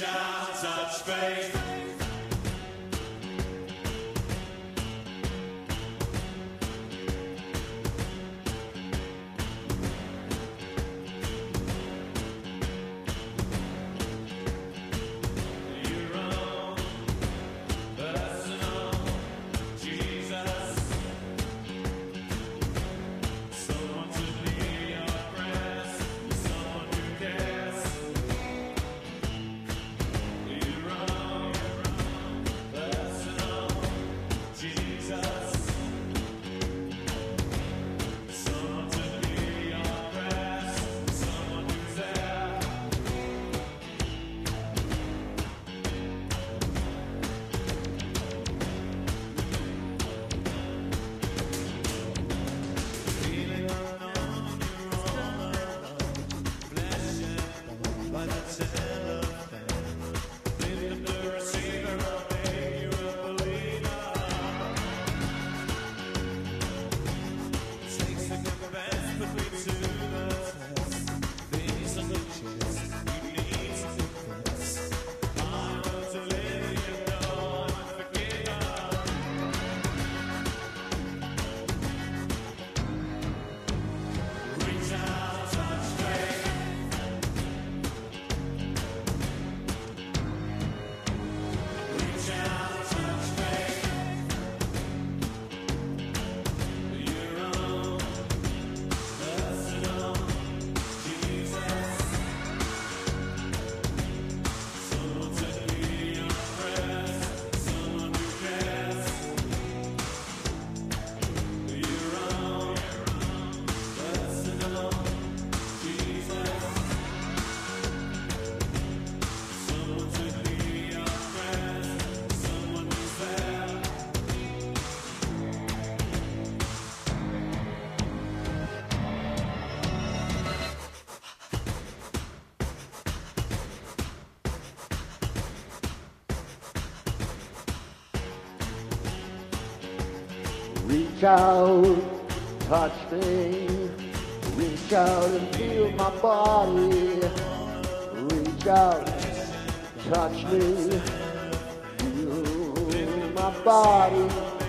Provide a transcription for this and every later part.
Reach out, touch faith. Reach out, touch me. Reach out and feel my body. Reach out, touch me. Feel my body.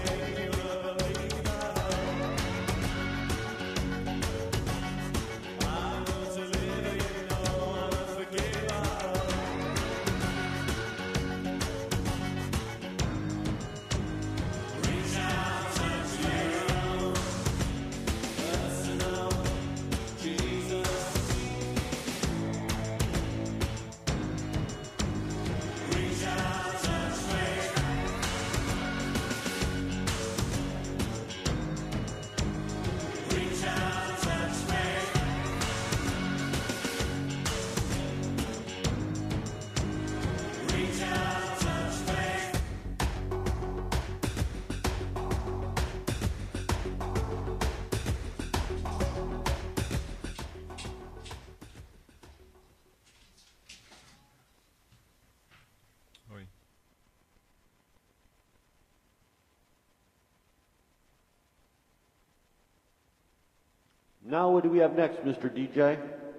Now what do we have next, Mr. DJ?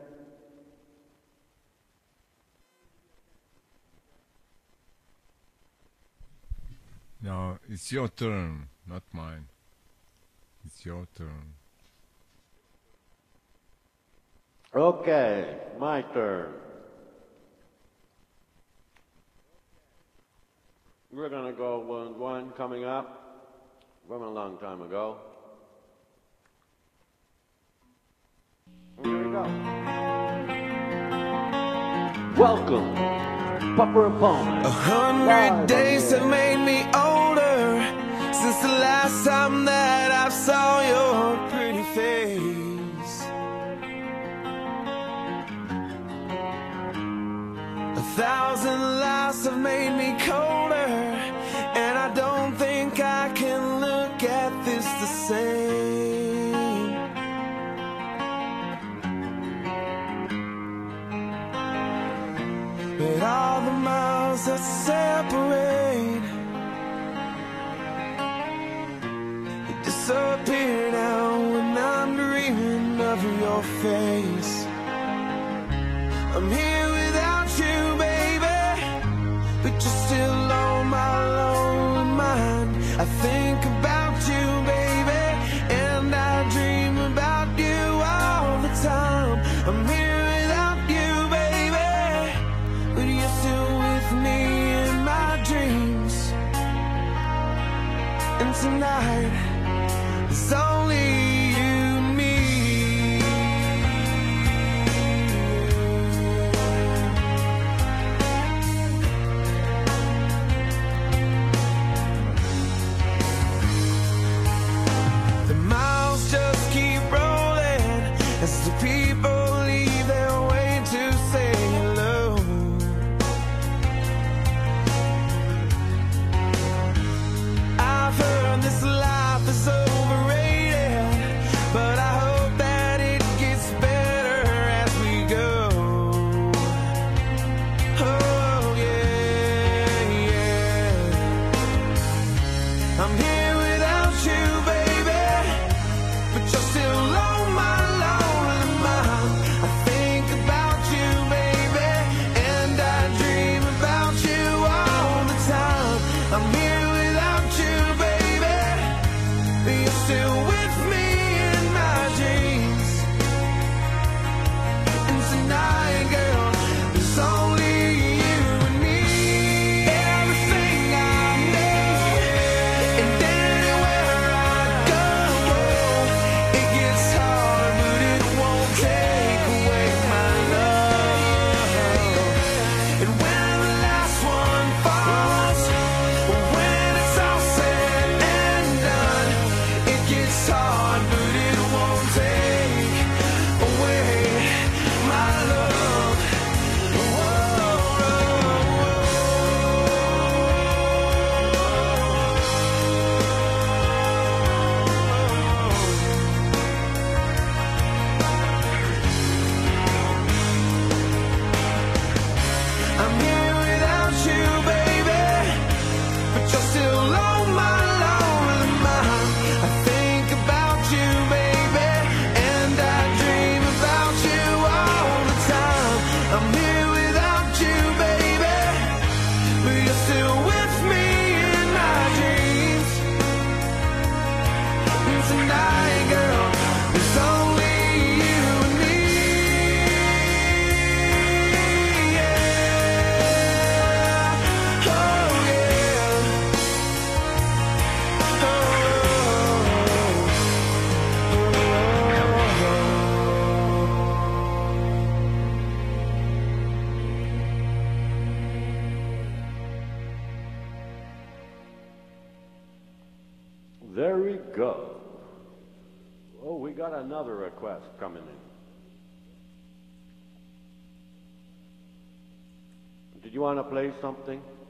No, it's your turn, not mine. It's your turn. Okay, my turn. We're going to go with one coming up from a long time ago. Here we go. Welcome, Puffer and Palmer. 100 days have made me older since the last time that I saw your pretty face. 1,000 lives have made me colder, and I don't think I can look at this the same. But all the miles that separate, they disappear now when I'm dreaming of your face. I'm here without you, baby. I'm here without you, baby, but you're still with me in my dreams. And tonight, it's only you and me. The miles just keep rolling as the people leave their way to say hello. I've heard this life is overrated, but I hope that it gets better as we go. Oh yeah, yeah. I'm here without you, baby, but you're still on my lonely mind. I think about you, baby, and I dream about you all the time. I'm here without you, baby, but you're still with me in my dreams. And tonight, girl, there's only you and me. Everything I know, and anywhere I go, it gets hard, but it won't take away my love. And when the last one falls, when it's all said and done, it gets hard, but it won't take away my love. I'm here without you, baby, but you're still on my lonely mind. I think about you, baby, and I dream about you all the time. I'm here without you, baby, but you're still with me in my dreams. And tonight, girl, there's only you and me. Yeah. Oh yeah. There we go. Oh, we got another request coming in. Did you want to play something?